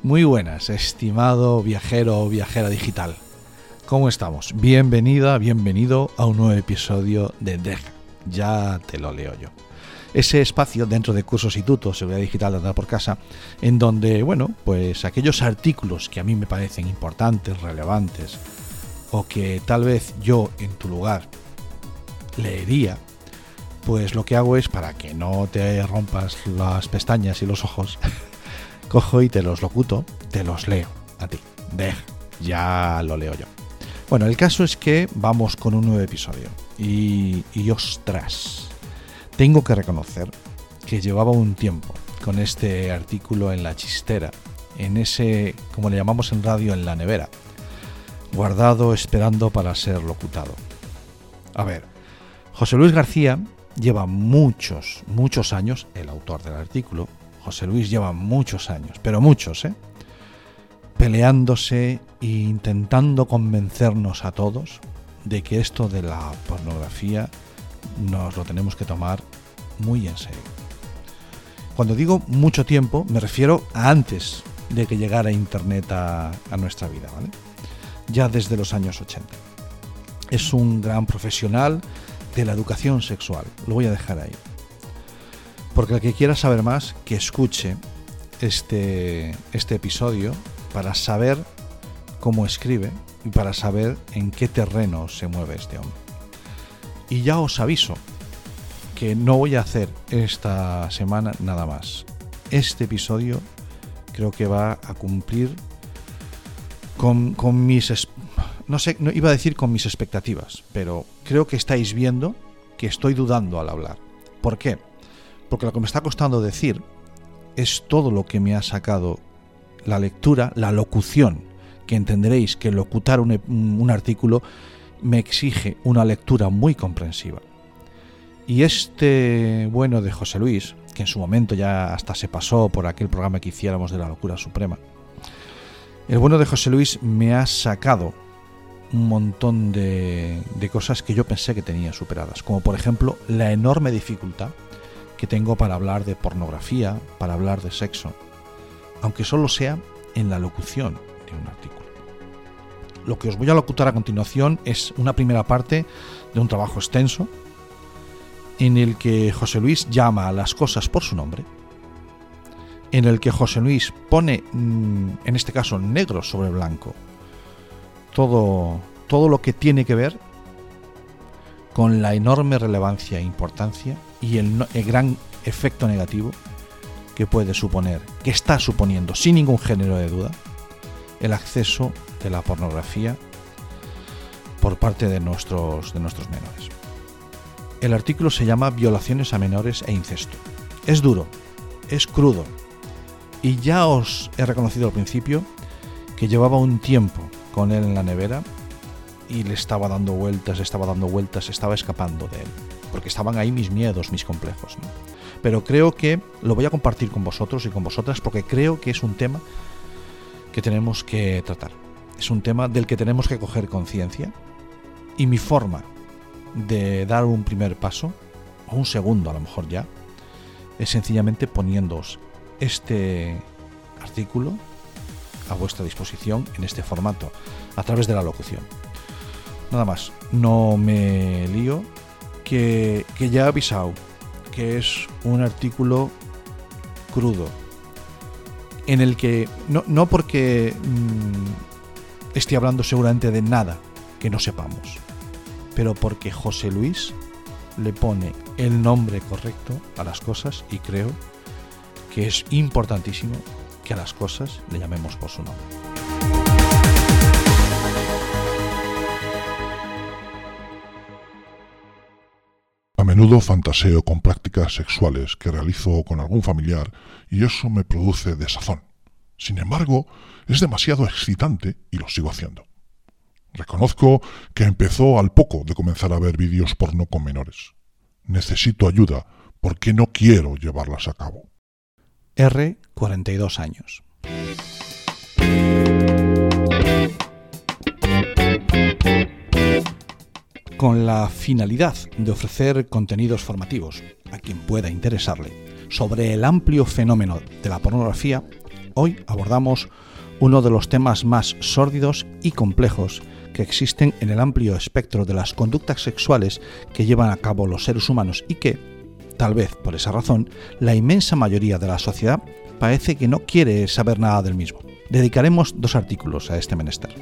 Muy buenas, estimado viajero o viajera digital. ¿Cómo estamos? Bienvenida, bienvenido a un nuevo episodio de DEG. Ya te lo leo yo. Ese espacio dentro de Cursos y Tutos, Seguridad Digital de Andar por Casa, en donde, pues aquellos artículos que a mí me parecen importantes, relevantes, o que tal vez yo en tu lugar leería, pues lo que hago es, para que no te rompas las pestañas y los ojos, cojo y te los locuto, te los leo a ti. Ya lo leo yo. Bueno, el caso es que vamos con un nuevo episodio y ostras, tengo que reconocer que llevaba un tiempo con este artículo en la chistera, en ese, como le llamamos en radio, en la nevera, guardado esperando para ser locutado. A ver, José Luis García lleva muchos años, el autor del artículo, José Luis lleva muchos años, pero muchos, peleándose e intentando convencernos a todos de que esto de la pornografía nos lo tenemos que tomar muy en serio. Cuando digo mucho tiempo, me refiero a antes de que llegara Internet a nuestra vida, ¿vale? Ya desde los años 80. Es un gran profesional de la educación sexual, lo voy a dejar ahí. Porque el que quiera saber más, que escuche este episodio para saber cómo escribe y para saber en qué terreno se mueve este hombre. Y ya os aviso que no voy a hacer esta semana nada más. Este episodio creo que va a cumplir con mis... No iba a decir con mis expectativas, pero creo que estáis viendo que estoy dudando al hablar. ¿Por qué? Porque lo que me está costando decir es todo lo que me ha sacado la lectura, la locución, que entenderéis que locutar un artículo me exige una lectura muy comprensiva. Y este bueno de José Luis, que en su momento ya hasta se pasó por aquel programa que hiciéramos de la locura suprema, el bueno de José Luis me ha sacado un montón de cosas que yo pensé que tenía superadas, como por ejemplo la enorme dificultad que tengo para hablar de pornografía, para hablar de sexo, aunque solo sea en la locución de un artículo. Lo que os voy a locutar a continuación es una primera parte de un trabajo extenso en el que José Luis llama a las cosas por su nombre, en el que José Luis pone, en este caso negro sobre blanco, todo lo que tiene que ver con la enorme relevancia e importancia y el gran efecto negativo que puede suponer, que está suponiendo sin ningún género de duda, el acceso de la pornografía por parte de nuestros menores. El artículo se llama Violaciones a menores e incesto. Es duro, es crudo, y ya os he reconocido al principio que llevaba un tiempo con él en la nevera y le estaba dando vueltas, estaba escapando de él, porque estaban ahí mis miedos, mis complejos, ¿no? Pero creo que lo voy a compartir con vosotros y con vosotras porque creo que es un tema que tenemos que tratar. Es un tema del que tenemos que coger conciencia, y mi forma de dar un primer paso, o un segundo a lo mejor ya, es sencillamente poniéndoos este artículo a vuestra disposición en este formato, a través de la locución. Nada más, no me lío, que ya he avisado que es un artículo crudo, en el que no porque esté hablando seguramente de nada que no sepamos, pero porque José Luis le pone el nombre correcto a las cosas, y creo que es importantísimo que a las cosas le llamemos por su nombre. A menudo fantaseo con prácticas sexuales que realizo con algún familiar y eso me produce desazón. Sin embargo, es demasiado excitante y lo sigo haciendo. Reconozco que empezó al poco de comenzar a ver vídeos porno con menores. Necesito ayuda porque no quiero llevarlas a cabo. R, 42 años. Con la finalidad de ofrecer contenidos formativos a quien pueda interesarle sobre el amplio fenómeno de la pornografía, Hoy abordamos uno de los temas más sórdidos y complejos que existen en el amplio espectro de las conductas sexuales que llevan a cabo los seres humanos y que, tal vez por esa razón, la inmensa mayoría de la sociedad parece que no quiere saber nada del mismo. Dedicaremos 2 artículos a este menester.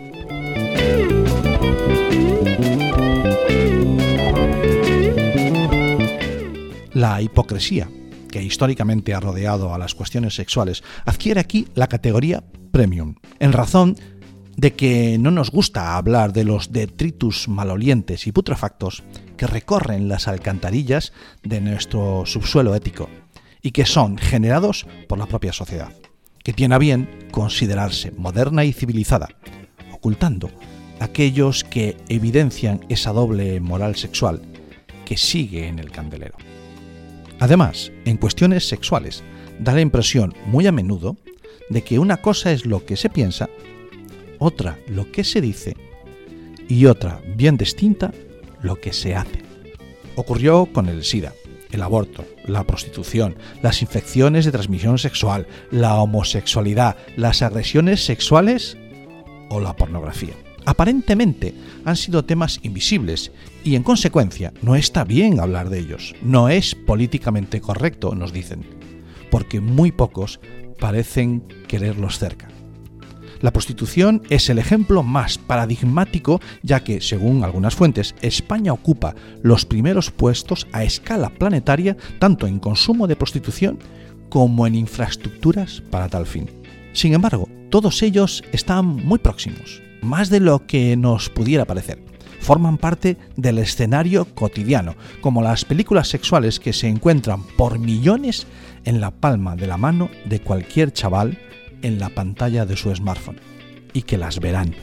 La hipocresía, que históricamente ha rodeado a las cuestiones sexuales, adquiere aquí la categoría premium, en razón de que no nos gusta hablar de los detritus malolientes y putrefactos que recorren las alcantarillas de nuestro subsuelo ético y que son generados por la propia sociedad, que tiene a bien considerarse moderna y civilizada, ocultando aquellos que evidencian esa doble moral sexual que sigue en el candelero. Además, en cuestiones sexuales, da la impresión muy a menudo de que una cosa es lo que se piensa, otra lo que se dice y otra, bien distinta, lo que se hace. Ocurrió con el SIDA, el aborto, la prostitución, las infecciones de transmisión sexual, la homosexualidad, las agresiones sexuales o la pornografía. Aparentemente han sido temas invisibles y en consecuencia no está bien hablar de ellos. No es políticamente correcto, nos dicen, porque muy pocos parecen quererlos cerca. La prostitución es el ejemplo más paradigmático, ya que, según algunas fuentes, España ocupa los primeros puestos a escala planetaria tanto en consumo de prostitución como en infraestructuras para tal fin. Sin embargo, todos ellos están muy próximos, más de lo que nos pudiera parecer. Forman parte del escenario cotidiano, como las películas sexuales que se encuentran por millones en la palma de la mano de cualquier chaval en la pantalla de su smartphone, y que las verán.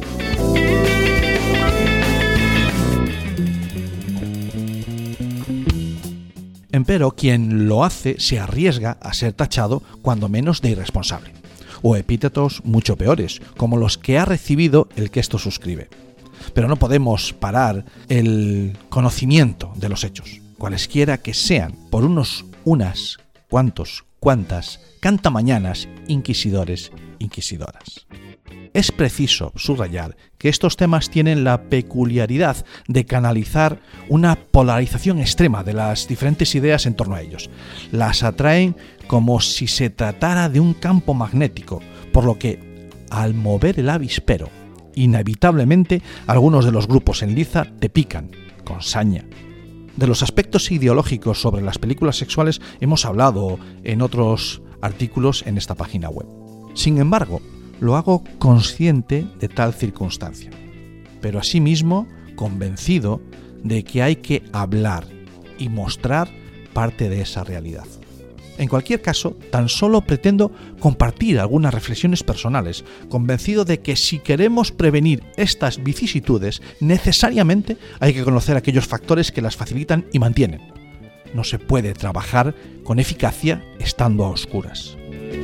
Empero, quien lo hace se arriesga a ser tachado cuando menos de irresponsable, o epítetos mucho peores, como los que ha recibido el que esto suscribe. Pero no podemos parar el conocimiento de los hechos, cualesquiera que sean, por unas cuantas cantamañanas inquisidores, inquisidoras. Es preciso subrayar que estos temas tienen la peculiaridad de canalizar una polarización extrema de las diferentes ideas en torno a ellos. Las atraen como si se tratara de un campo magnético, por lo que, al mover el avispero, inevitablemente algunos de los grupos en liza te pican, con saña. De los aspectos ideológicos sobre las películas sexuales hemos hablado en otros artículos en esta página web. Sin embargo, lo hago consciente de tal circunstancia, pero asimismo convencido de que hay que hablar y mostrar parte de esa realidad. En cualquier caso, tan solo pretendo compartir algunas reflexiones personales, convencido de que si queremos prevenir estas vicisitudes, necesariamente hay que conocer aquellos factores que las facilitan y mantienen. No se puede trabajar con eficacia estando a oscuras.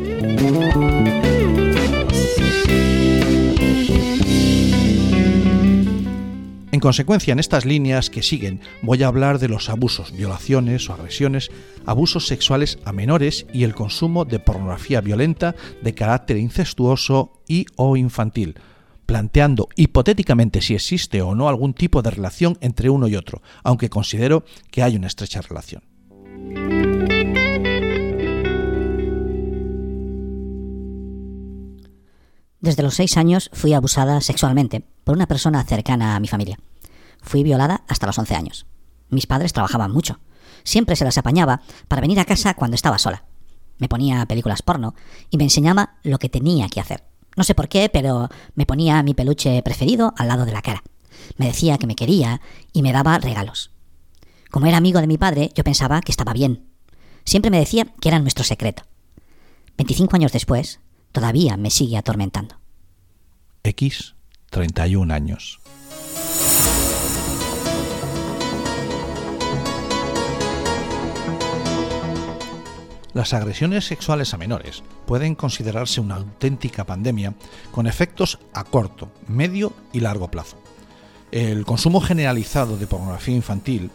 En consecuencia, en estas líneas que siguen voy a hablar de los abusos, violaciones o agresiones, abusos sexuales a menores y el consumo de pornografía violenta de carácter incestuoso y o infantil, planteando hipotéticamente si existe o no algún tipo de relación entre uno y otro, aunque considero que hay una estrecha relación. Desde los 6 años fui abusada sexualmente por una persona cercana a mi familia. Fui violada hasta los 11 años. Mis padres trabajaban mucho. Siempre se las apañaba para venir a casa cuando estaba sola. Me ponía películas porno y me enseñaba lo que tenía que hacer. No sé por qué, pero me ponía mi peluche preferido al lado de la cara. Me decía que me quería y me daba regalos. Como era amigo de mi padre, yo pensaba que estaba bien. Siempre me decía que era nuestro secreto. 25 años después, todavía me sigue atormentando. X, 31 años. Las agresiones sexuales a menores pueden considerarse una auténtica pandemia con efectos a corto, medio y largo plazo. El consumo generalizado de pornografía infantil,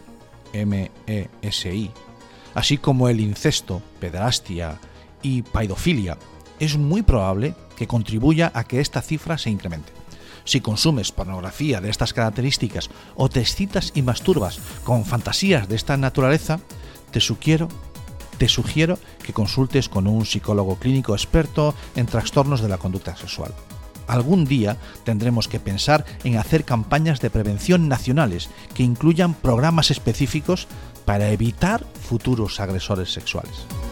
MESI, así como el incesto, pederastia y paidofilia, es muy probable que contribuya a que esta cifra se incremente. Si consumes pornografía de estas características o te excitas y masturbas con fantasías de esta naturaleza, te sugiero que consultes con un psicólogo clínico experto en trastornos de la conducta sexual. Algún día tendremos que pensar en hacer campañas de prevención nacionales que incluyan programas específicos para evitar futuros agresores sexuales.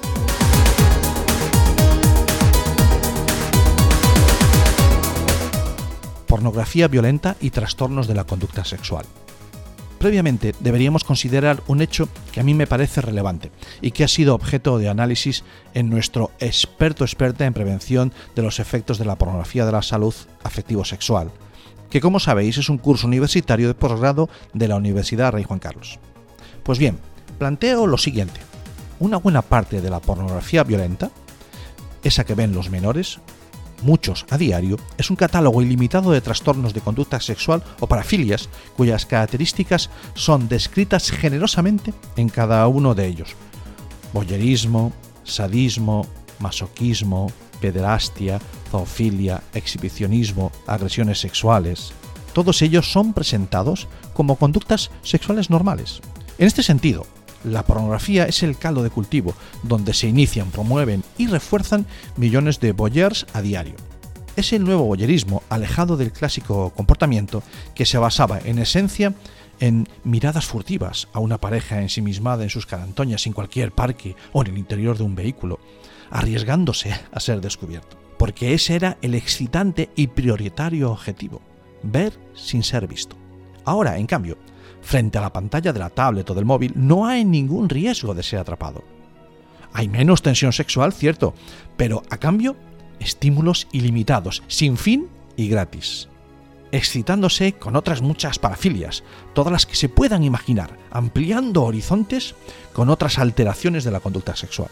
Pornografía violenta y trastornos de la conducta sexual. Previamente deberíamos considerar un hecho que a mí me parece relevante y que ha sido objeto de análisis en nuestro experta en prevención de los efectos de la pornografía de la salud afectivo-sexual, que como sabéis es un curso universitario de posgrado de la Universidad Rey Juan Carlos. Pues bien, planteo lo siguiente: una buena parte de la pornografía violenta, esa que ven los menores, muchos a diario, es un catálogo ilimitado de trastornos de conducta sexual o parafilias cuyas características son descritas generosamente en cada uno de ellos. Voyerismo, sadismo, masoquismo, pederastia, zoofilia, exhibicionismo, agresiones sexuales. Todos ellos son presentados como conductas sexuales normales. En este sentido, la pornografía es el caldo de cultivo donde se inician, promueven y refuerzan millones de voyeurs a diario. Es el nuevo voyeurismo alejado del clásico comportamiento que se basaba en esencia en miradas furtivas a una pareja ensimismada en sus carantoñas en cualquier parque o en el interior de un vehículo, arriesgándose a ser descubierto. Porque ese era el excitante y prioritario objetivo: ver sin ser visto. Ahora, en cambio, frente a la pantalla de la tablet o del móvil no hay ningún riesgo de ser atrapado. Hay menos tensión sexual, cierto, pero a cambio, estímulos ilimitados, sin fin y gratis. Excitándose con otras muchas parafilias, todas las que se puedan imaginar, ampliando horizontes con otras alteraciones de la conducta sexual.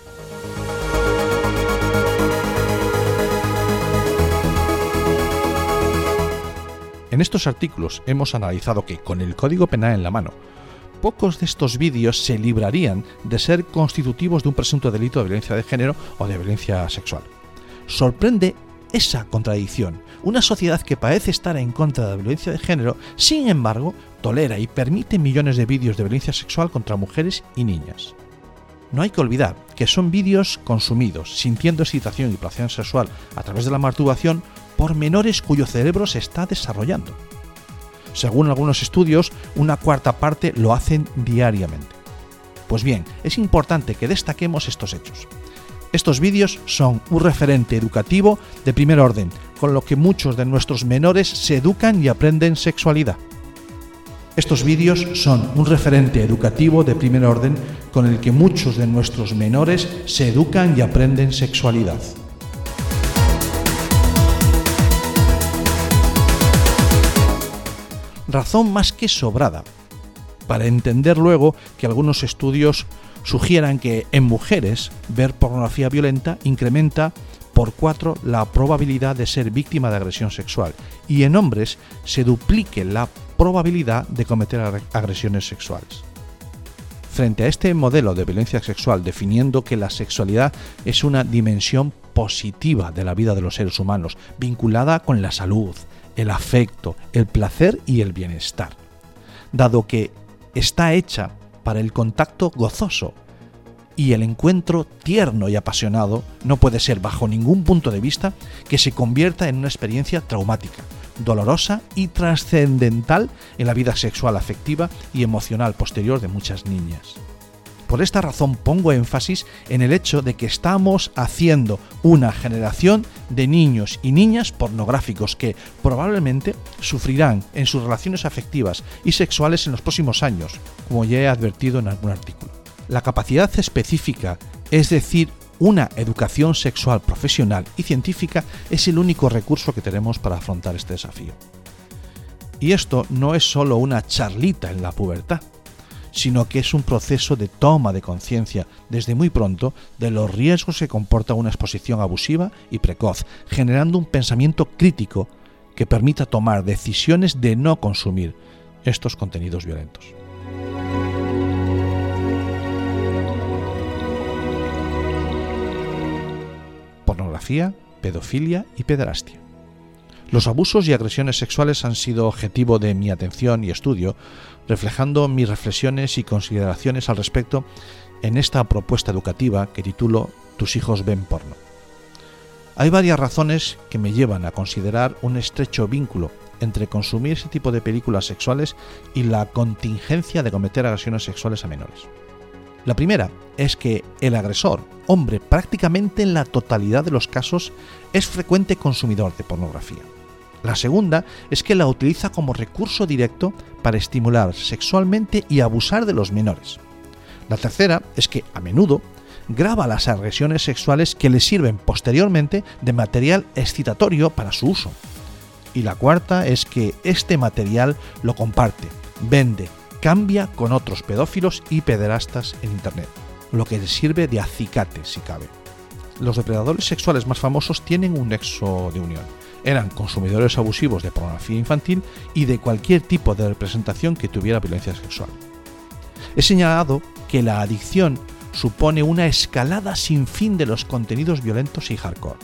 En estos artículos hemos analizado que, con el Código Penal en la mano, pocos de estos vídeos se librarían de ser constitutivos de un presunto delito de violencia de género o de violencia sexual. Sorprende esa contradicción. Una sociedad que parece estar en contra de la violencia de género, sin embargo, tolera y permite millones de vídeos de violencia sexual contra mujeres y niñas. No hay que olvidar que son vídeos consumidos, sintiendo excitación y placer sexual a través de la masturbación, por menores cuyo cerebro se está desarrollando. Según algunos estudios, una cuarta parte lo hacen diariamente. Pues bien, es importante que destaquemos estos hechos. Estos vídeos son un referente educativo de primer orden, con lo que muchos de nuestros menores se educan y aprenden sexualidad. Estos vídeos son un referente educativo de primer orden con el que muchos de nuestros menores se educan y aprenden sexualidad. Razón más que sobrada para entender luego que algunos estudios sugieran que en mujeres ver pornografía violenta incrementa por 4 la probabilidad de ser víctima de agresión sexual y en hombres se duplique la probabilidad de cometer agresiones sexuales. Frente a este modelo de violencia sexual, definiendo que la sexualidad es una dimensión positiva de la vida de los seres humanos, vinculada con la salud, el afecto, el placer y el bienestar, dado que está hecha para el contacto gozoso y el encuentro tierno y apasionado, no puede ser bajo ningún punto de vista que se convierta en una experiencia traumática, dolorosa y trascendental en la vida sexual, afectiva y emocional posterior de muchas niñas. Por esta razón pongo énfasis en el hecho de que estamos haciendo una generación de niños y niñas pornográficos que probablemente sufrirán en sus relaciones afectivas y sexuales en los próximos años, como ya he advertido en algún artículo. La capacidad específica, es decir, una educación sexual profesional y científica, es el único recurso que tenemos para afrontar este desafío. Y esto no es solo una charlita en la pubertad, sino que es un proceso de toma de conciencia desde muy pronto de los riesgos que comporta una exposición abusiva y precoz, generando un pensamiento crítico que permita tomar decisiones de no consumir estos contenidos violentos. Pornografía pedofilia y pederastia. Los abusos y agresiones sexuales han sido objetivo de mi atención y estudio, reflejando mis reflexiones y consideraciones al respecto en esta propuesta educativa que titulo Tus hijos ven porno. Hay varias razones que me llevan a considerar un estrecho vínculo entre consumir ese tipo de películas sexuales y la contingencia de cometer agresiones sexuales a menores. La primera es que el agresor, hombre, prácticamente en la totalidad de los casos, es frecuente consumidor de pornografía. La segunda es que la utiliza como recurso directo para estimular sexualmente y abusar de los menores. La tercera es que, a menudo, graba las agresiones sexuales que le sirven posteriormente de material excitatorio para su uso. Y la cuarta es que este material lo comparte, vende, cambia con otros pedófilos y pederastas en Internet, lo que le sirve de acicate si cabe. Los depredadores sexuales más famosos tienen un nexo de unión. Eran consumidores abusivos de pornografía infantil y de cualquier tipo de representación que tuviera violencia sexual. He señalado que la adicción supone una escalada sin fin de los contenidos violentos y hardcore.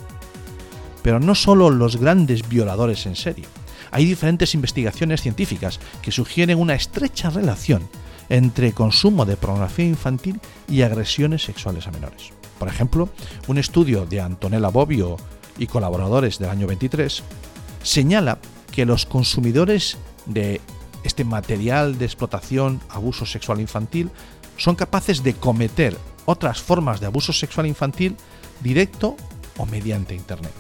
Pero no solo los grandes violadores en serie. Hay diferentes investigaciones científicas que sugieren una estrecha relación entre consumo de pornografía infantil y agresiones sexuales a menores. Por ejemplo, un estudio de Antonella Bobbio y colaboradores del año 23 señala que los consumidores de este material de explotación, abuso sexual infantil, son capaces de cometer otras formas de abuso sexual infantil directo o mediante Internet.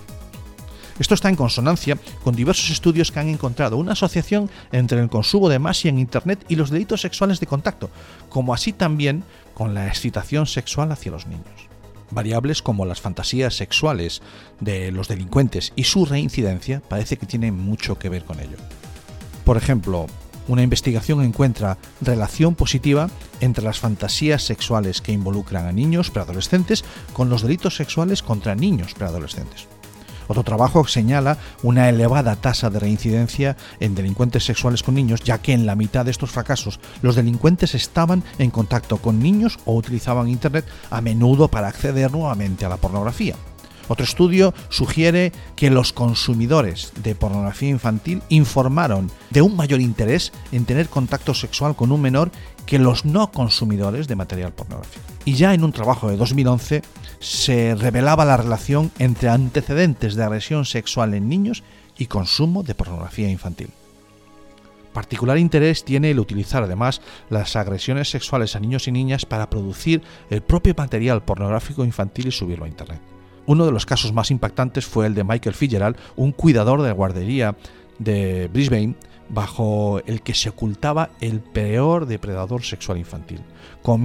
Esto está en consonancia con diversos estudios que han encontrado una asociación entre el consumo de masa en Internet y los delitos sexuales de contacto, como así también con la excitación sexual hacia los niños. Variables como las fantasías sexuales de los delincuentes y su reincidencia parece que tienen mucho que ver con ello. Por ejemplo, una investigación encuentra relación positiva entre las fantasías sexuales que involucran a niños preadolescentes con los delitos sexuales contra niños preadolescentes. Otro trabajo señala una elevada tasa de reincidencia en delincuentes sexuales con niños, ya que en la mitad de estos fracasos los delincuentes estaban en contacto con niños o utilizaban Internet a menudo para acceder nuevamente a la pornografía. Otro estudio sugiere que los consumidores de pornografía infantil informaron de un mayor interés en tener contacto sexual con un menor que los no consumidores de material pornográfico. Y ya en un trabajo de 2011 se revelaba la relación entre antecedentes de agresión sexual en niños y consumo de pornografía infantil. Particular interés tiene el utilizar además las agresiones sexuales a niños y niñas para producir el propio material pornográfico infantil y subirlo a Internet. Uno de los casos más impactantes fue el de Michael Fitzgerald, un cuidador de guardería de Brisbane, bajo el que se ocultaba el peor depredador sexual infantil, con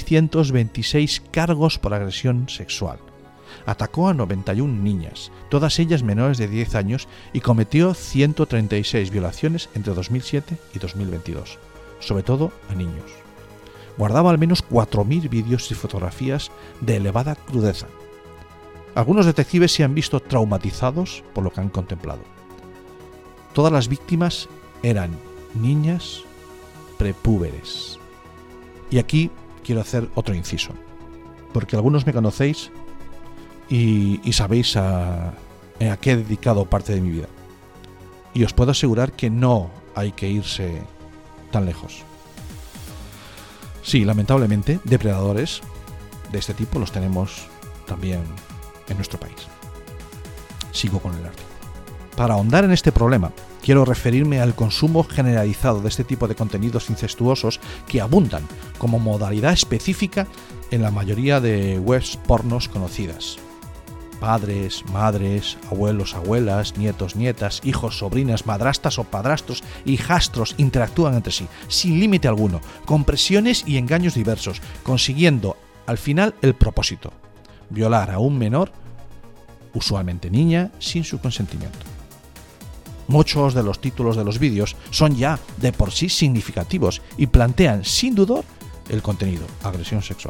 1.626 cargos por agresión sexual. Atacó a 91 niñas, todas ellas menores de 10 años, y cometió 136 violaciones entre 2007 y 2022, sobre todo a niños. Guardaba al menos 4.000 vídeos y fotografías de elevada crudeza. Algunos detectives se han visto traumatizados por lo que han contemplado. Todas las víctimas eran niñas prepúberes. Y aquí quiero hacer otro inciso, porque algunos me conocéis y sabéis a qué he dedicado parte de mi vida. Y os puedo asegurar que no hay que irse tan lejos. Sí, lamentablemente, depredadores de este tipo los tenemos también en nuestro país. Sigo con el artículo. Para ahondar en este problema, quiero referirme al consumo generalizado de este tipo de contenidos incestuosos que abundan como modalidad específica en la mayoría de webs pornos conocidas. Padres, madres, abuelos, abuelas, nietos, nietas, hijos, sobrinas, madrastas o padrastros, hijastros interactúan entre sí, sin límite alguno, con presiones y engaños diversos, consiguiendo al final el propósito: violar a un menor, usualmente niña, sin su consentimiento. Muchos de los títulos de los vídeos son ya de por sí significativos y plantean sin dudar el contenido: agresión sexual.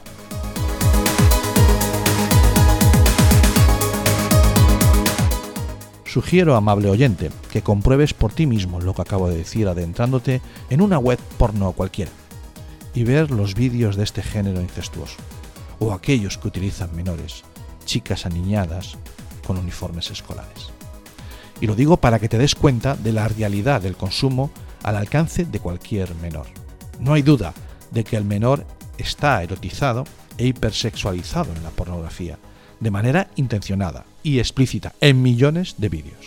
Sugiero, amable oyente, que compruebes por ti mismo lo que acabo de decir adentrándote en una web porno cualquiera y ver los vídeos de este género incestuoso, o aquellos que utilizan menores, chicas aniñadas, con uniformes escolares. Y lo digo para que te des cuenta de la realidad del consumo al alcance de cualquier menor. No hay duda de que el menor está erotizado e hipersexualizado en la pornografía, de manera intencionada y explícita en millones de vídeos.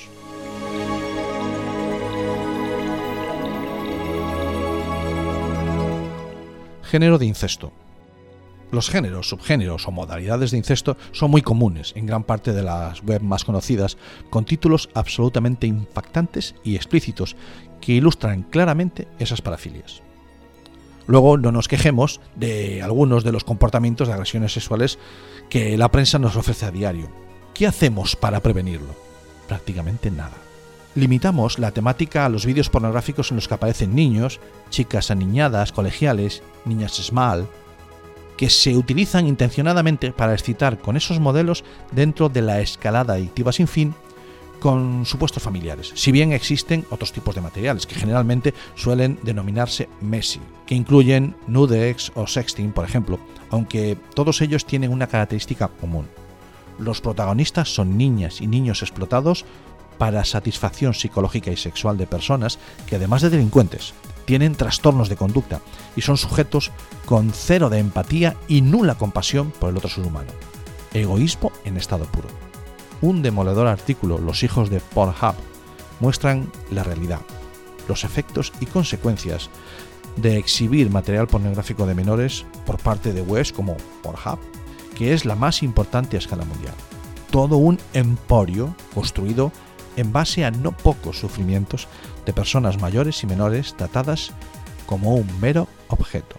Género de incesto. Los géneros, subgéneros o modalidades de incesto son muy comunes en gran parte de las webs más conocidas, con títulos absolutamente impactantes y explícitos que ilustran claramente esas parafilias. Luego no nos quejemos de algunos de los comportamientos de agresiones sexuales que la prensa nos ofrece a diario. ¿Qué hacemos para prevenirlo? Prácticamente nada. Limitamos la temática a los vídeos pornográficos en los que aparecen niños, chicas aniñadas, colegiales, niñas small, que se utilizan intencionadamente para excitar con esos modelos dentro de la escalada adictiva sin fin con supuestos familiares, si bien existen otros tipos de materiales que generalmente suelen denominarse MESI, que incluyen nudex o sexting, por ejemplo, aunque todos ellos tienen una característica común. Los protagonistas son niñas y niños explotados para satisfacción psicológica y sexual de personas que, además de delincuentes, tienen trastornos de conducta y son sujetos con cero de empatía y nula compasión por el otro ser humano. Egoísmo en estado puro. Un demoledor artículo, Los hijos de Pornhub, muestran la realidad, los efectos y consecuencias de exhibir material pornográfico de menores por parte de webs como Pornhub, que es la más importante a escala mundial. Todo un emporio construido en base a no pocos sufrimientos de personas mayores y menores tratadas como un mero objeto.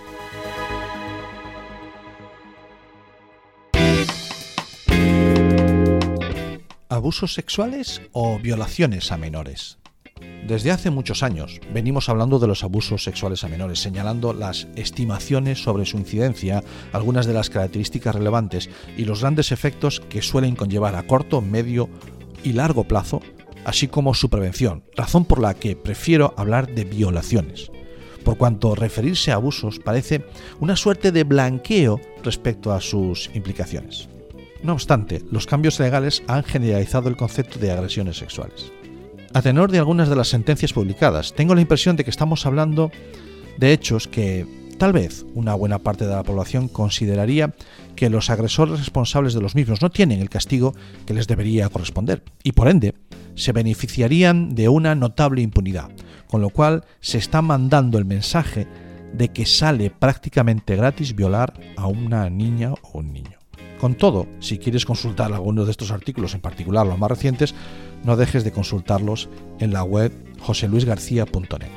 ¿Abusos sexuales o violaciones a menores? Desde hace muchos años venimos hablando de los abusos sexuales a menores, señalando las estimaciones sobre su incidencia, algunas de las características relevantes y los grandes efectos que suelen conllevar a corto, medio y largo plazo, así como su prevención, razón por la que prefiero hablar de violaciones, por cuanto referirse a abusos parece una suerte de blanqueo respecto a sus implicaciones. No obstante, los cambios legales han generalizado el concepto de agresiones sexuales. A tenor de algunas de las sentencias publicadas, tengo la impresión de que estamos hablando de hechos que tal vez una buena parte de la población consideraría que los agresores responsables de los mismos no tienen el castigo que les debería corresponder y por ende se beneficiarían de una notable impunidad, con lo cual se está mandando el mensaje de que sale prácticamente gratis violar a una niña o un niño. Con todo, si quieres consultar algunos de estos artículos, en particular los más recientes, no dejes de consultarlos en la web joseluisgarcia.net.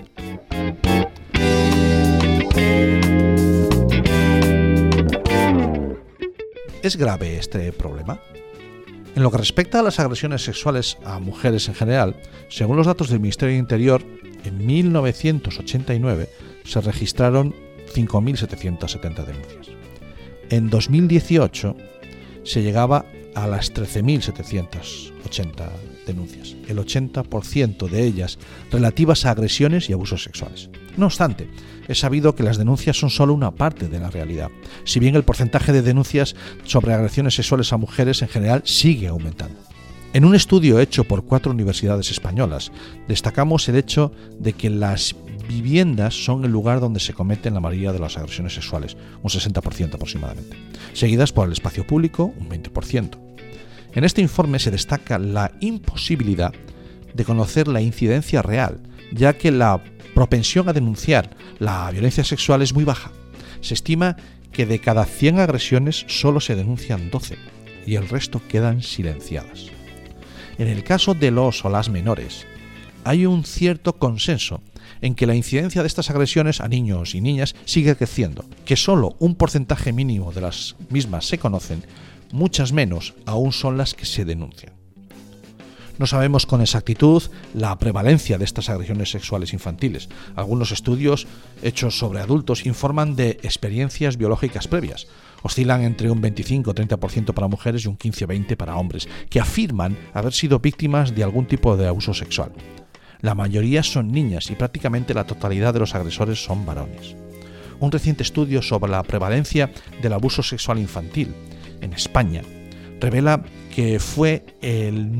¿Es grave este problema? En lo que respecta a las agresiones sexuales a mujeres en general, según los datos del Ministerio del Interior, en 1989 se registraron 5.770 denuncias. En 2018 se llegaba a las 13.780 denuncias, el 80% de ellas relativas a agresiones y abusos sexuales. No obstante, es sabido que las denuncias son solo una parte de la realidad, si bien el porcentaje de denuncias sobre agresiones sexuales a mujeres en general sigue aumentando. En un estudio hecho por 4 universidades españolas, destacamos el hecho de que las viviendas son el lugar donde se cometen la mayoría de las agresiones sexuales, un 60% aproximadamente, seguidas por el espacio público, un 20%. En este informe se destaca la imposibilidad de conocer la incidencia real, ya que la propensión a denunciar la violencia sexual es muy baja. Se estima que de cada 100 agresiones solo se denuncian 12 y el resto quedan silenciadas. En el caso de los o las menores, hay un cierto consenso en que la incidencia de estas agresiones a niños y niñas sigue creciendo, que solo un porcentaje mínimo de las mismas se conocen, muchas menos aún son las que se denuncian. No sabemos con exactitud la prevalencia de estas agresiones sexuales infantiles. Algunos estudios hechos sobre adultos informan de experiencias biológicas previas. Oscilan entre un 25-30% para mujeres y un 15-20% para hombres, que afirman haber sido víctimas de algún tipo de abuso sexual. La mayoría son niñas y prácticamente la totalidad de los agresores son varones. Un reciente estudio sobre la prevalencia del abuso sexual infantil en España revela que fue el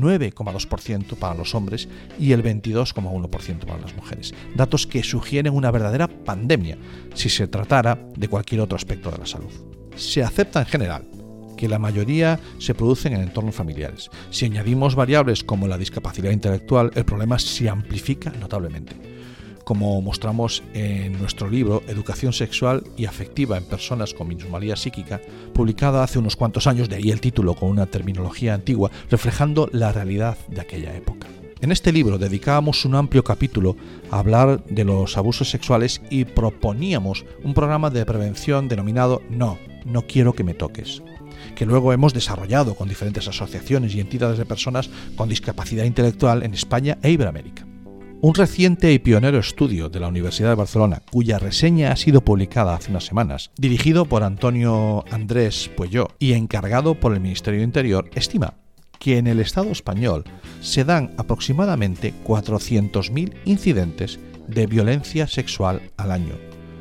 9,2% para los hombres y el 22,1% para las mujeres. Datos que sugieren una verdadera pandemia si se tratara de cualquier otro aspecto de la salud. Se acepta en general que la mayoría se producen en entornos familiares. Si añadimos variables como la discapacidad intelectual, el problema se amplifica notablemente. Como mostramos en nuestro libro Educación sexual y afectiva en personas con minusvalía psíquica, publicado hace unos cuantos años, de ahí el título con una terminología antigua, reflejando la realidad de aquella época. En este libro dedicábamos un amplio capítulo a hablar de los abusos sexuales y proponíamos un programa de prevención denominado No quiero que me toques, que luego hemos desarrollado con diferentes asociaciones y entidades de personas con discapacidad intelectual en España e Iberoamérica. Un reciente y pionero estudio de la Universidad de Barcelona, cuya reseña ha sido publicada hace unas semanas, dirigido por Antonio Andrés Pueyó y encargado por el Ministerio de Interior, estima que en el Estado español se dan aproximadamente 400.000 incidentes de violencia sexual al año,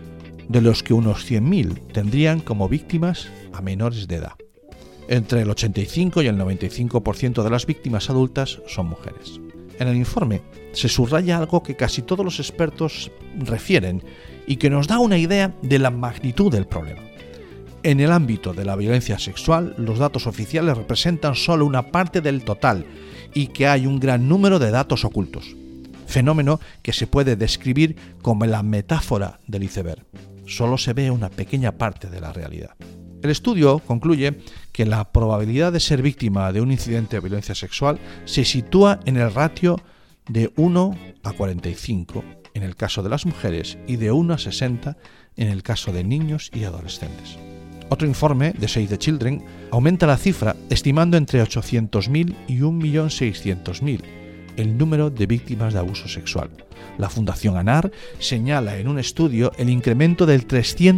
de los que unos 100.000 tendrían como víctimas a menores de edad. Entre el 85 y el 95% de las víctimas adultas son mujeres. En el informe se subraya algo que casi todos los expertos refieren y que nos da una idea de la magnitud del problema. En el ámbito de la violencia sexual, los datos oficiales representan solo una parte del total y que hay un gran número de datos ocultos, fenómeno que se puede describir como la metáfora del iceberg. Solo se ve una pequeña parte de la realidad. El estudio concluye que la probabilidad de ser víctima de un incidente de violencia sexual se sitúa en el ratio de 1 a 45 en el caso de las mujeres y de 1 a 60 en el caso de niños y adolescentes. Otro informe de Save the Children aumenta la cifra, estimando entre 800.000 y 1.600.000 el número de víctimas de abuso sexual. La Fundación ANAR señala en un estudio el incremento del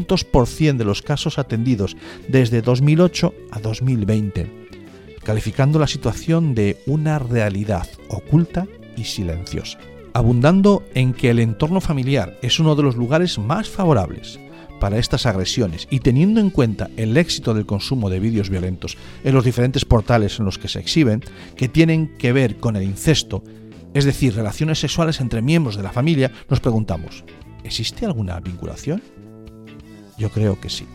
300% de los casos atendidos desde 2008 a 2020, calificando la situación de una realidad oculta y silenciosa, abundando en que el entorno familiar es uno de los lugares más favorables para estas agresiones y teniendo en cuenta el éxito del consumo de vídeos violentos en los diferentes portales en los que se exhiben, que tienen que ver con el incesto, es decir, relaciones sexuales entre miembros de la familia, nos preguntamos, ¿existe alguna vinculación? Yo creo que sí.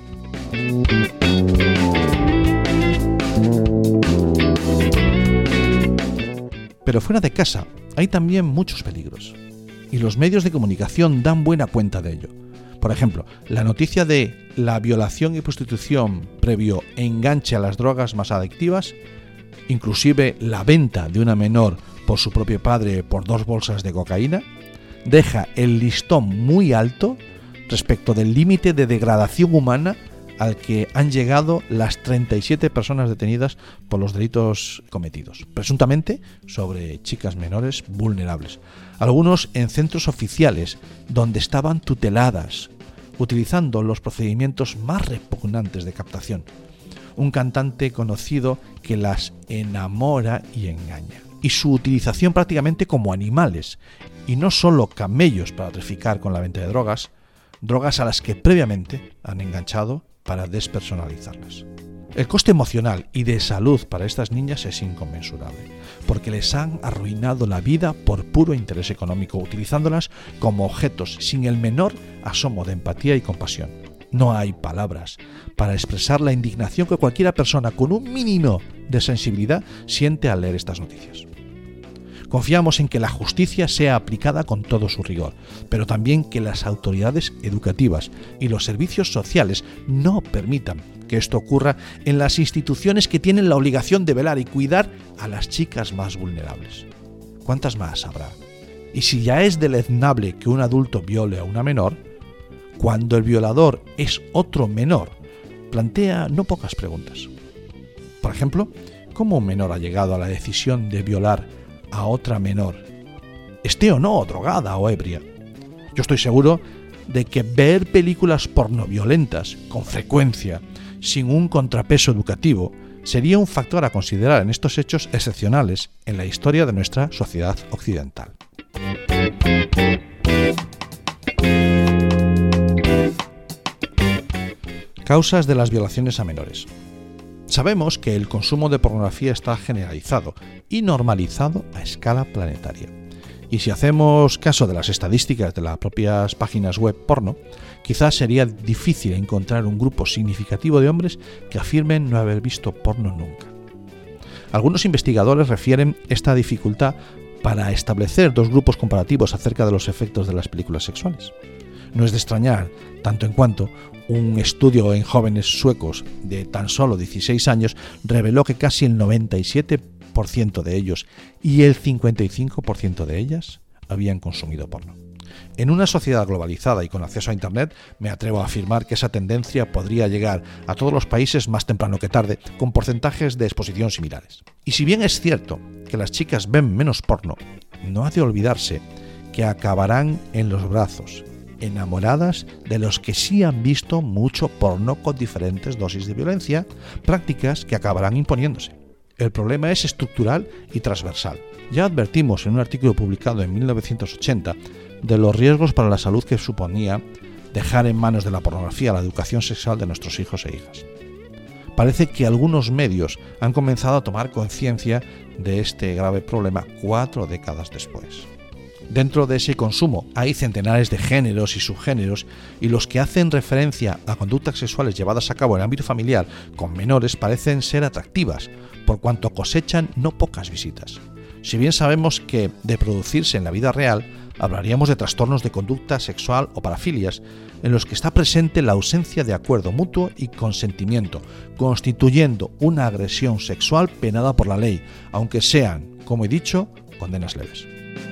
Pero fuera de casa hay también muchos peligros, y los medios de comunicación dan buena cuenta de ello. Por ejemplo, la noticia de la violación y prostitución previo enganche a las drogas más adictivas, inclusive la venta de una menor por su propio padre por 2 bolsas de cocaína, deja el listón muy alto respecto del límite de degradación humana al que han llegado las 37 personas detenidas por los delitos cometidos, presuntamente sobre chicas menores vulnerables, algunos en centros oficiales donde estaban tuteladas, utilizando los procedimientos más repugnantes de captación. Un cantante conocido que las enamora y engaña, y su utilización prácticamente como animales, y no solo camellos para traficar con la venta de drogas a las que previamente han enganchado para despersonalizarlas. El coste emocional y de salud para estas niñas es inconmensurable, porque les han arruinado la vida por puro interés económico, utilizándolas como objetos sin el menor asomo de empatía y compasión. No hay palabras para expresar la indignación que cualquier persona con un mínimo de sensibilidad siente al leer estas noticias. Confiamos en que la justicia sea aplicada con todo su rigor, pero también que las autoridades educativas y los servicios sociales no permitan que esto ocurra en las instituciones que tienen la obligación de velar y cuidar a las chicas más vulnerables. ¿Cuántas más habrá? Y si ya es deleznable que un adulto viole a una menor, cuando el violador es otro menor, plantea no pocas preguntas. Por ejemplo, ¿cómo un menor ha llegado a la decisión de violar a otra menor, esté o no drogada o ebria? Yo estoy seguro de que ver películas pornoviolentas con frecuencia, sin un contrapeso educativo, sería un factor a considerar en estos hechos excepcionales en la historia de nuestra sociedad occidental. Causas de las violaciones a menores. Sabemos que el consumo de pornografía está generalizado y normalizado a escala planetaria. Y si hacemos caso de las estadísticas de las propias páginas web porno, quizás sería difícil encontrar un grupo significativo de hombres que afirmen no haber visto porno nunca. Algunos investigadores refieren esta dificultad para establecer dos grupos comparativos acerca de los efectos de las películas sexuales. No es de extrañar, tanto en cuanto un estudio en jóvenes suecos de tan solo 16 años reveló que casi el 97% de ellos y el 55% de ellas habían consumido porno. En una sociedad globalizada y con acceso a Internet, me atrevo a afirmar que esa tendencia podría llegar a todos los países más temprano que tarde, con porcentajes de exposición similares. Y si bien es cierto que las chicas ven menos porno, no ha de olvidarse que acabarán en los brazos, enamoradas de los que sí han visto mucho porno con diferentes dosis de violencia, prácticas que acabarán imponiéndose. El problema es estructural y transversal. Ya advertimos en un artículo publicado en 1980 de los riesgos para la salud que suponía dejar en manos de la pornografía la educación sexual de nuestros hijos e hijas. Parece que algunos medios han comenzado a tomar conciencia de este grave problema 4 décadas después. Dentro de ese consumo hay centenares de géneros y subgéneros, y los que hacen referencia a conductas sexuales llevadas a cabo en el ámbito familiar con menores parecen ser atractivas, por cuanto cosechan no pocas visitas. Si bien sabemos que, de producirse en la vida real, hablaríamos de trastornos de conducta sexual o parafilias, en los que está presente la ausencia de acuerdo mutuo y consentimiento, constituyendo una agresión sexual penada por la ley, aunque sean, como he dicho, condenas leves.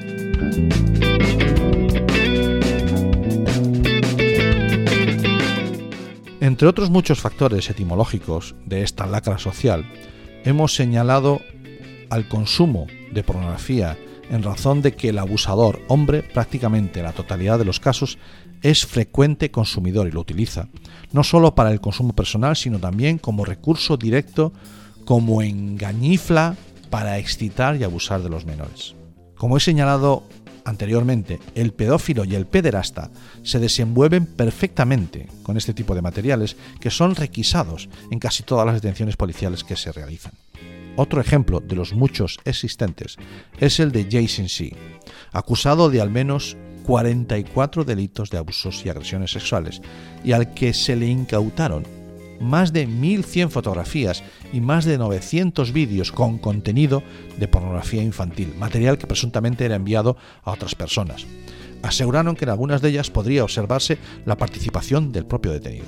Entre otros muchos factores etimológicos de esta lacra social, hemos señalado al consumo de pornografía en razón de que el abusador, hombre, prácticamente en la totalidad de los casos, es frecuente consumidor y lo utiliza, no solo para el consumo personal, sino también como recurso directo, como engañifla para excitar y abusar de los menores. Como he señalado anteriormente, el pedófilo y el pederasta se desenvuelven perfectamente con este tipo de materiales que son requisados en casi todas las detenciones policiales que se realizan. Otro ejemplo de los muchos existentes es el de Jason C., acusado de al menos 44 delitos de abusos y agresiones sexuales, y al que se le incautaron más de 1.100 fotografías y más de 900 vídeos con contenido de pornografía infantil, material que presuntamente era enviado a otras personas. Aseguraron que en algunas de ellas podría observarse la participación del propio detenido.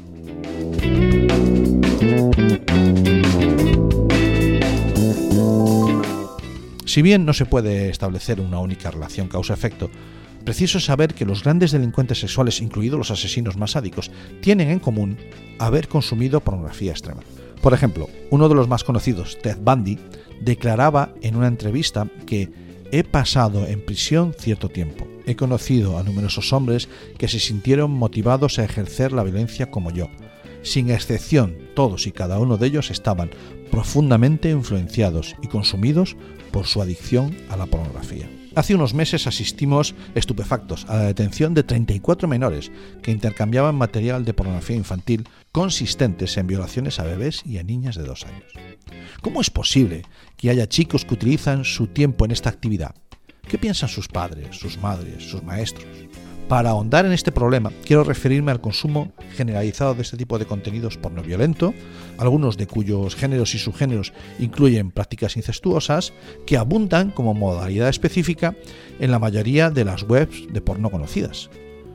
Si bien no se puede establecer una única relación causa-efecto, preciso saber que los grandes delincuentes sexuales, incluidos los asesinos más sádicos, tienen en común haber consumido pornografía extrema. Por ejemplo, uno de los más conocidos, Ted Bundy, declaraba en una entrevista que «he pasado en prisión cierto tiempo. He conocido a numerosos hombres que se sintieron motivados a ejercer la violencia como yo. Sin excepción, todos y cada uno de ellos estaban profundamente influenciados y consumidos por su adicción a la pornografía». Hace unos meses asistimos estupefactos a la detención de 34 menores que intercambiaban material de pornografía infantil consistentes en violaciones a bebés y a niñas de 2 años. ¿Cómo es posible que haya chicos que utilizan su tiempo en esta actividad? ¿Qué piensan sus padres, sus madres, sus maestros? Para ahondar en este problema, quiero referirme al consumo generalizado de este tipo de contenidos pornoviolento, algunos de cuyos géneros y subgéneros incluyen prácticas incestuosas, que abundan como modalidad específica en la mayoría de las webs de porno conocidas.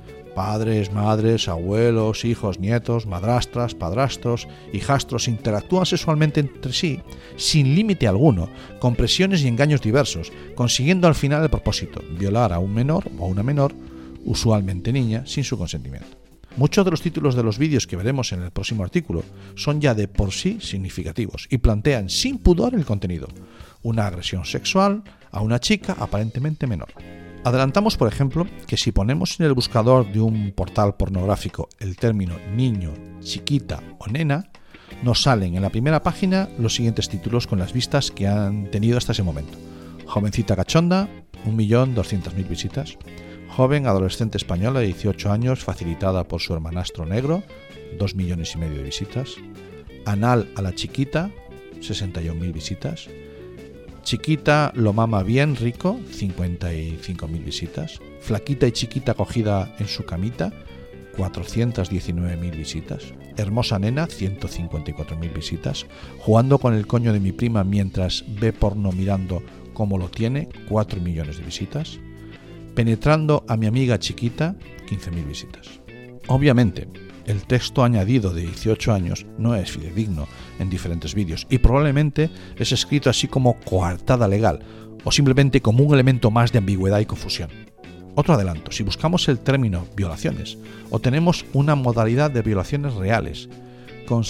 Padres, madres, abuelos, hijos, nietos, madrastras, padrastros, hijastros interactúan sexualmente entre sí, sin límite alguno, con presiones y engaños diversos, consiguiendo al final el propósito, violar a un menor o a una menor, usualmente niña, sin su consentimiento. Muchos de los títulos de los vídeos que veremos en el próximo artículo son ya de por sí significativos y plantean sin pudor el contenido, una agresión sexual a una chica aparentemente menor. Adelantamos, por ejemplo, que si ponemos en el buscador de un portal pornográfico el término niño, chiquita o nena, nos salen en la primera página los siguientes títulos con las vistas que han tenido hasta ese momento. Jovencita cachonda, 1.200.000 visitas. Joven adolescente española de 18 años facilitada por su hermanastro negro, 2,5 millones de visitas. Anal a la chiquita, 61.000 visitas. Chiquita lo mama bien rico, 55.000 visitas. Flaquita y chiquita cogida en su camita, 419.000 visitas. Hermosa nena, 154.000 visitas. Jugando con el coño de mi prima mientras ve porno mirando cómo lo tiene, 4 millones de visitas. Penetrando a mi amiga chiquita, 15.000 visitas. Obviamente, el texto añadido de 18 años no es fidedigno en diferentes vídeos y probablemente es escrito así como coartada legal o simplemente como un elemento más de ambigüedad y confusión. Otro adelanto, si buscamos el término violaciones, obtenemos una modalidad de violaciones reales con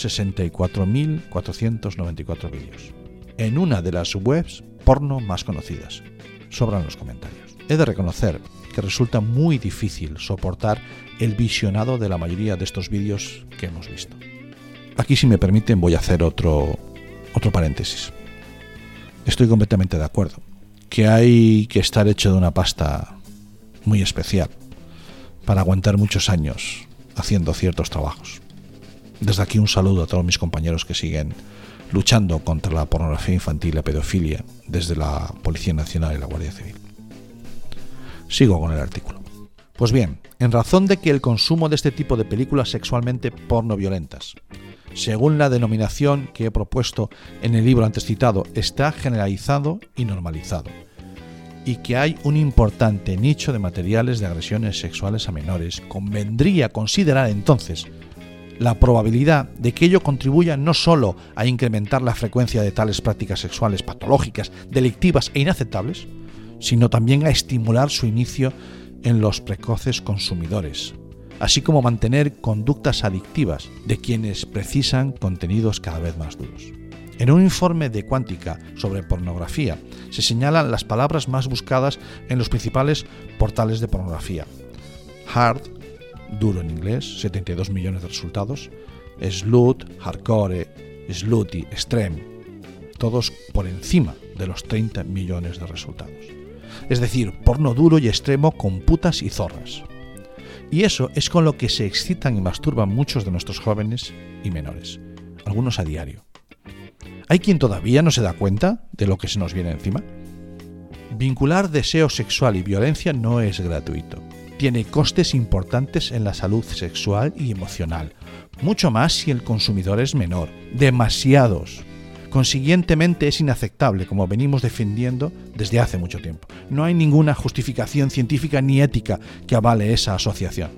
64.494 vídeos en una de las webs porno más conocidas. Sobran los comentarios. He de reconocer que resulta muy difícil soportar el visionado de la mayoría de estos vídeos que hemos visto. Aquí, si me permiten, voy a hacer otro paréntesis. Estoy completamente de acuerdo que hay que estar hecho de una pasta muy especial para aguantar muchos años haciendo ciertos trabajos. Desde aquí un saludo a todos mis compañeros que siguen luchando contra la pornografía infantil y la pedofilia desde la Policía Nacional y la Guardia Civil. Sigo con el artículo. Pues bien, en razón de que el consumo de este tipo de películas sexualmente pornoviolentas, según la denominación que he propuesto en el libro antes citado, está generalizado y normalizado, y que hay un importante nicho de materiales de agresiones sexuales a menores, convendría considerar entonces la probabilidad de que ello contribuya no solo a incrementar la frecuencia de tales prácticas sexuales patológicas, delictivas e inaceptables, sino también a estimular su inicio en los precoces consumidores, así como mantener conductas adictivas de quienes precisan contenidos cada vez más duros. En un informe de Quantica sobre pornografía se señalan las palabras más buscadas en los principales portales de pornografía. Hard, duro en inglés, 72 millones de resultados. Slut, hardcore, slutty, extreme, todos por encima de los 30 millones de resultados. Es decir, porno duro y extremo con putas y zorras. Y eso es con lo que se excitan y masturban muchos de nuestros jóvenes y menores, algunos a diario. ¿Hay quien todavía no se da cuenta de lo que se nos viene encima? Vincular deseo sexual y violencia no es gratuito. Tiene costes importantes en la salud sexual y emocional, mucho más si el consumidor es menor, demasiados. Consiguientemente es inaceptable, como venimos defendiendo desde hace mucho tiempo. No hay ninguna justificación científica ni ética que avale esa asociación.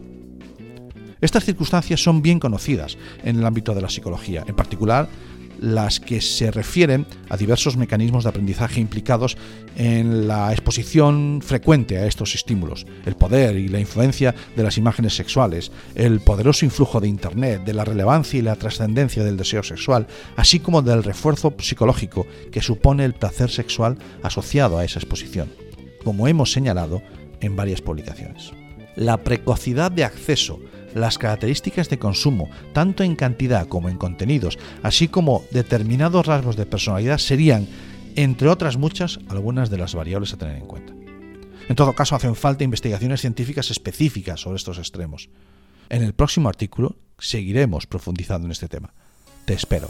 Estas circunstancias son bien conocidas en el ámbito de la psicología, en particular las que se refieren a diversos mecanismos de aprendizaje implicados en la exposición frecuente a estos estímulos, el poder y la influencia de las imágenes sexuales, el poderoso influjo de Internet, de la relevancia y la trascendencia del deseo sexual, así como del refuerzo psicológico que supone el placer sexual asociado a esa exposición, como hemos señalado en varias publicaciones. La precocidad de acceso, las características de consumo, tanto en cantidad como en contenidos, así como determinados rasgos de personalidad serían, entre otras muchas, algunas de las variables a tener en cuenta. En todo caso, hacen falta investigaciones científicas específicas sobre estos extremos. En el próximo artículo seguiremos profundizando en este tema. Te espero.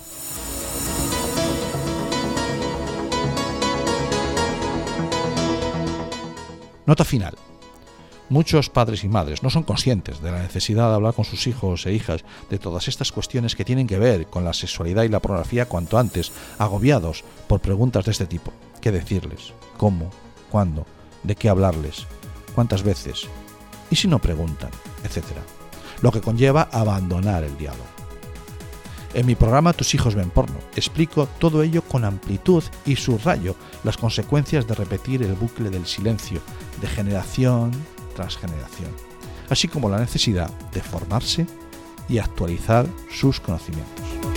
Nota final. Muchos padres y madres no son conscientes de la necesidad de hablar con sus hijos e hijas de todas estas cuestiones que tienen que ver con la sexualidad y la pornografía cuanto antes, agobiados por preguntas de este tipo. ¿Qué decirles? ¿Cómo? ¿Cuándo? ¿De qué hablarles? ¿Cuántas veces? ¿Y si no preguntan? Etcétera. Lo que conlleva abandonar el diálogo. En mi programa Tus hijos ven porno explico todo ello con amplitud y subrayo las consecuencias de repetir el bucle del silencio de generación tras generación, así como la necesidad de formarse y actualizar sus conocimientos.